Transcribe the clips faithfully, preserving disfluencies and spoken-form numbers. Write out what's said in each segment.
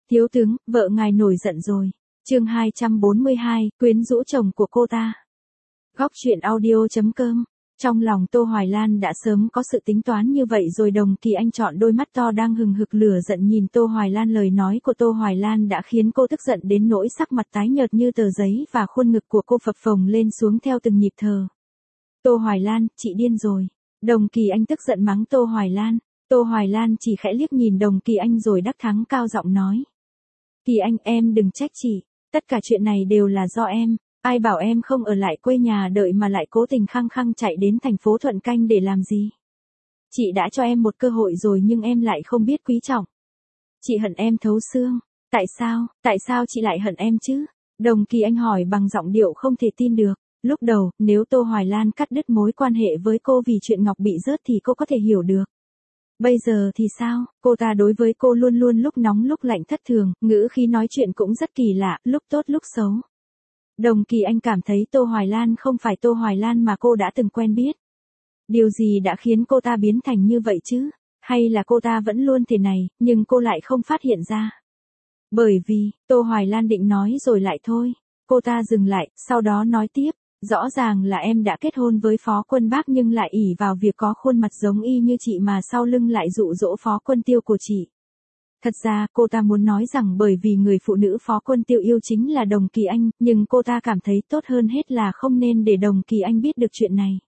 Thiếu tướng, vợ ngài nổi giận rồi. Chương hai trăm bốn mươi hai, quyến rũ chồng của cô ta. Góc truyện audio chấm com. Trong lòng Tô Hoài Lan đã sớm có sự tính toán như vậy rồi. Đồng Kỳ Anh chọn đôi mắt to đang hừng hực lửa giận nhìn Tô Hoài Lan. Lời nói của Tô Hoài Lan đã khiến cô tức giận đến nỗi sắc mặt tái nhợt như tờ giấy và khuôn ngực của cô phập phồng lên xuống theo từng nhịp thở. Tô Hoài Lan, chị điên rồi. Đồng Kỳ Anh tức giận mắng Tô Hoài Lan. Tô Hoài Lan chỉ khẽ liếc nhìn Đồng Kỳ Anh rồi đắc thắng cao giọng nói. Kỳ Anh, em đừng trách chị. Tất cả chuyện này đều là do em. Ai bảo em không ở lại quê nhà đợi mà lại cố tình khăng khăng chạy đến thành phố Thuận Canh để làm gì? Chị đã cho em một cơ hội rồi nhưng em lại không biết quý trọng. Chị hận em thấu xương. Tại sao, tại sao chị lại hận em chứ? Đồng Kỳ Anh hỏi bằng giọng điệu không thể tin được. Lúc đầu, nếu Tô Hoài Lan cắt đứt mối quan hệ với cô vì chuyện Ngọc bị rớt thì cô có thể hiểu được. Bây giờ thì sao, cô ta đối với cô luôn luôn lúc nóng lúc lạnh thất thường, ngữ khí nói chuyện cũng rất kỳ lạ, lúc tốt lúc xấu. Đồng Kỳ Anh cảm thấy Tô Hoài Lan không phải Tô Hoài Lan mà cô đã từng quen biết. Điều gì đã khiến cô ta biến thành như vậy chứ? Hay là cô ta vẫn luôn thế này, nhưng cô lại không phát hiện ra? Bởi vì, Tô Hoài Lan định nói rồi lại thôi. Cô ta dừng lại, sau đó nói tiếp. Rõ ràng là em đã kết hôn với Phó Quân Bác nhưng lại ỷ vào việc có khuôn mặt giống y như chị mà sau lưng lại dụ dỗ Phó Quân Tiêu của chị. Thật ra, cô ta muốn nói rằng bởi vì người phụ nữ Phó Quân Tiêu yêu chính là Đồng Kỳ Anh, nhưng cô ta cảm thấy tốt hơn hết là không nên để Đồng Kỳ Anh biết được chuyện này.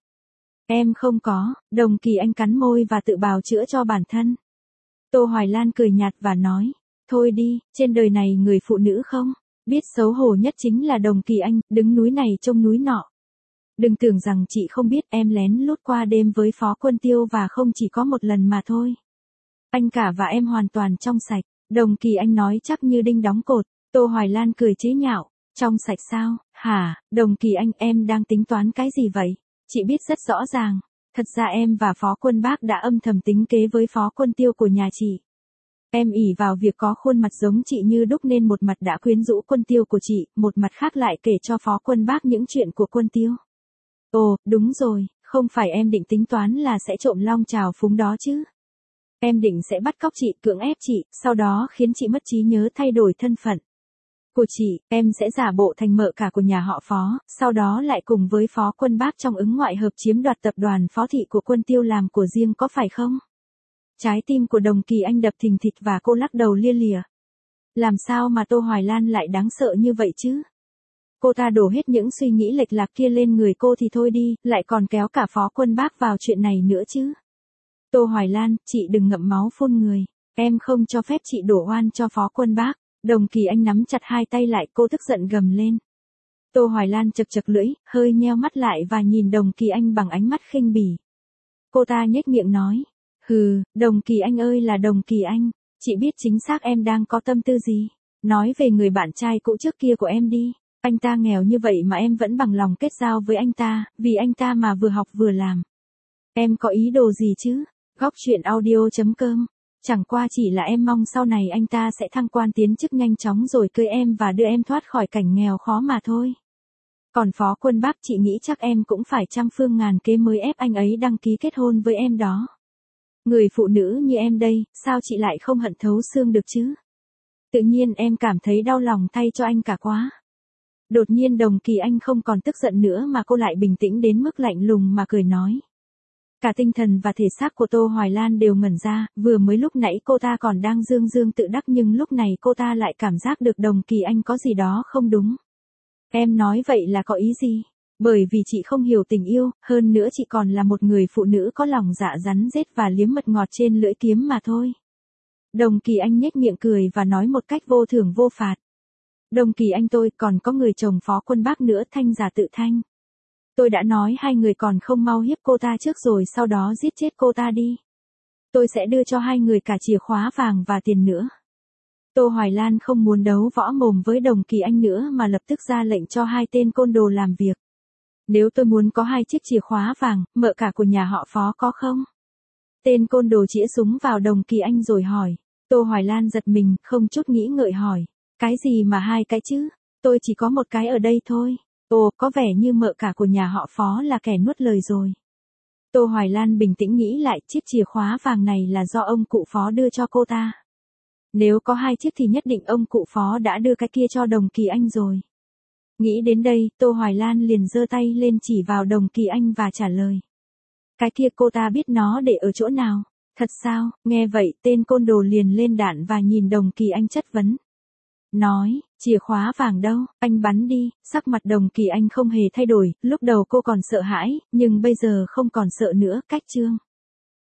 Em không có, Đồng Kỳ Anh cắn môi và tự bào chữa cho bản thân. Tô Hoài Lan cười nhạt và nói, thôi đi, trên đời này người phụ nữ không biết xấu hổ nhất chính là Đồng Kỳ Anh, đứng núi này trông núi nọ. Đừng tưởng rằng chị không biết em lén lút qua đêm với Phó Quân Tiêu và không chỉ có một lần mà thôi. Anh cả và em hoàn toàn trong sạch, Đồng Kỳ Anh nói chắc như đinh đóng cột. Tô Hoài Lan cười chế nhạo, trong sạch sao, hả, Đồng Kỳ Anh em đang tính toán cái gì vậy? Chị biết rất rõ ràng, thật ra em và Phó Quân Bác đã âm thầm tính kế với Phó Quân Tiêu của nhà chị. Em ỷ vào việc có khuôn mặt giống chị như đúc nên một mặt đã quyến rũ Quân Tiêu của chị, một mặt khác lại kể cho Phó Quân Bác những chuyện của Quân Tiêu. Ồ, đúng rồi, không phải em định tính toán là sẽ trộm long trào phúng đó chứ? Em định sẽ bắt cóc chị, cưỡng ép chị, sau đó khiến chị mất trí nhớ thay đổi thân phận của chị, em sẽ giả bộ thành mợ cả của nhà họ Phó, sau đó lại cùng với Phó Quân Bác trong ứng ngoại hợp chiếm đoạt tập đoàn Phó Thị của Quân Tiêu làm của riêng có phải không? Trái tim của Đồng Kỳ Anh đập thình thịch và cô lắc đầu lia lịa. Làm sao mà Tô Hoài Lan lại đáng sợ như vậy chứ? Cô ta đổ hết những suy nghĩ lệch lạc kia lên người cô thì thôi đi, lại còn kéo cả Phó Quân Bác vào chuyện này nữa chứ. Tô Hoài Lan, chị đừng ngậm máu phun người, em không cho phép chị đổ oan cho Phó Quân Bác. Đồng Kỳ Anh nắm chặt hai tay lại, cô tức giận gầm lên. Tô Hoài Lan chật chật lưỡi, hơi nheo mắt lại và nhìn Đồng Kỳ Anh bằng ánh mắt khinh bỉ. Cô ta nhếch miệng nói, hừ, Đồng Kỳ Anh ơi là Đồng Kỳ Anh, chị biết chính xác em đang có tâm tư gì. Nói về người bạn trai cũ trước kia của em đi, anh ta nghèo như vậy mà em vẫn bằng lòng kết giao với anh ta, vì anh ta mà vừa học vừa làm. Em có ý đồ gì chứ? Góc truyện audio chấm com. Chẳng qua chỉ là em mong sau này anh ta sẽ thăng quan tiến chức nhanh chóng rồi cưới em và đưa em thoát khỏi cảnh nghèo khó mà thôi. Còn Phó Quân Bác chị nghĩ chắc em cũng phải trăm phương ngàn kế mới ép anh ấy đăng ký kết hôn với em đó. Người phụ nữ như em đây, sao chị lại không hận thấu xương được chứ? Tự nhiên em cảm thấy đau lòng thay cho anh cả quá. Đột nhiên Đồng Kỳ Anh không còn tức giận nữa mà cô lại bình tĩnh đến mức lạnh lùng mà cười nói. Cả tinh thần và thể xác của Tô Hoài Lan đều ngẩn ra, vừa mới lúc nãy cô ta còn đang dương dương tự đắc nhưng lúc này cô ta lại cảm giác được Đồng Kỳ Anh có gì đó không đúng. Em nói vậy là có ý gì? Bởi vì chị không hiểu tình yêu, hơn nữa chị còn là một người phụ nữ có lòng dạ rắn rết và liếm mật ngọt trên lưỡi kiếm mà thôi. Đồng Kỳ Anh nhếch miệng cười và nói một cách vô thưởng vô phạt. Đồng Kỳ Anh tôi còn có người chồng Phó Quân Bác nữa, Thanh giả tự thanh. Tôi đã nói hai người còn không mau hiếp cô ta trước rồi sau đó giết chết cô ta đi. Tôi sẽ đưa cho hai người cả chìa khóa vàng và tiền nữa. Tô Hoài Lan không muốn đấu võ mồm với Đồng Kỳ Anh nữa mà lập tức ra lệnh cho hai tên côn đồ làm việc. Nếu tôi muốn có hai chiếc chìa khóa vàng, mợ cả của nhà họ Phó có không? Tên côn đồ chĩa súng vào Đồng Kỳ Anh rồi hỏi. Tô Hoài Lan giật mình, không chút nghĩ ngợi hỏi. Cái gì mà hai cái chứ? Tôi chỉ có một cái ở đây thôi. Ồ, có vẻ như mợ cả của nhà họ Phó là kẻ nuốt lời rồi. Tô Hoài Lan bình tĩnh nghĩ lại, chiếc chìa khóa vàng này là do ông cụ Phó đưa cho cô ta. Nếu có hai chiếc thì nhất định ông cụ phó đã đưa cái kia cho Đồng Kỳ Anh rồi. Nghĩ đến đây, Tô Hoài Lan liền giơ tay lên chỉ vào Đồng Kỳ Anh và trả lời. Cái kia cô ta biết nó để ở chỗ nào? Thật sao? Nghe vậy, tên côn đồ liền lên đạn và nhìn Đồng Kỳ Anh chất vấn. Nói, chìa khóa vàng đâu, anh bắn đi. Sắc mặt Đồng Kỳ Anh không hề thay đổi, lúc đầu cô còn sợ hãi, nhưng bây giờ không còn sợ nữa. Cách chương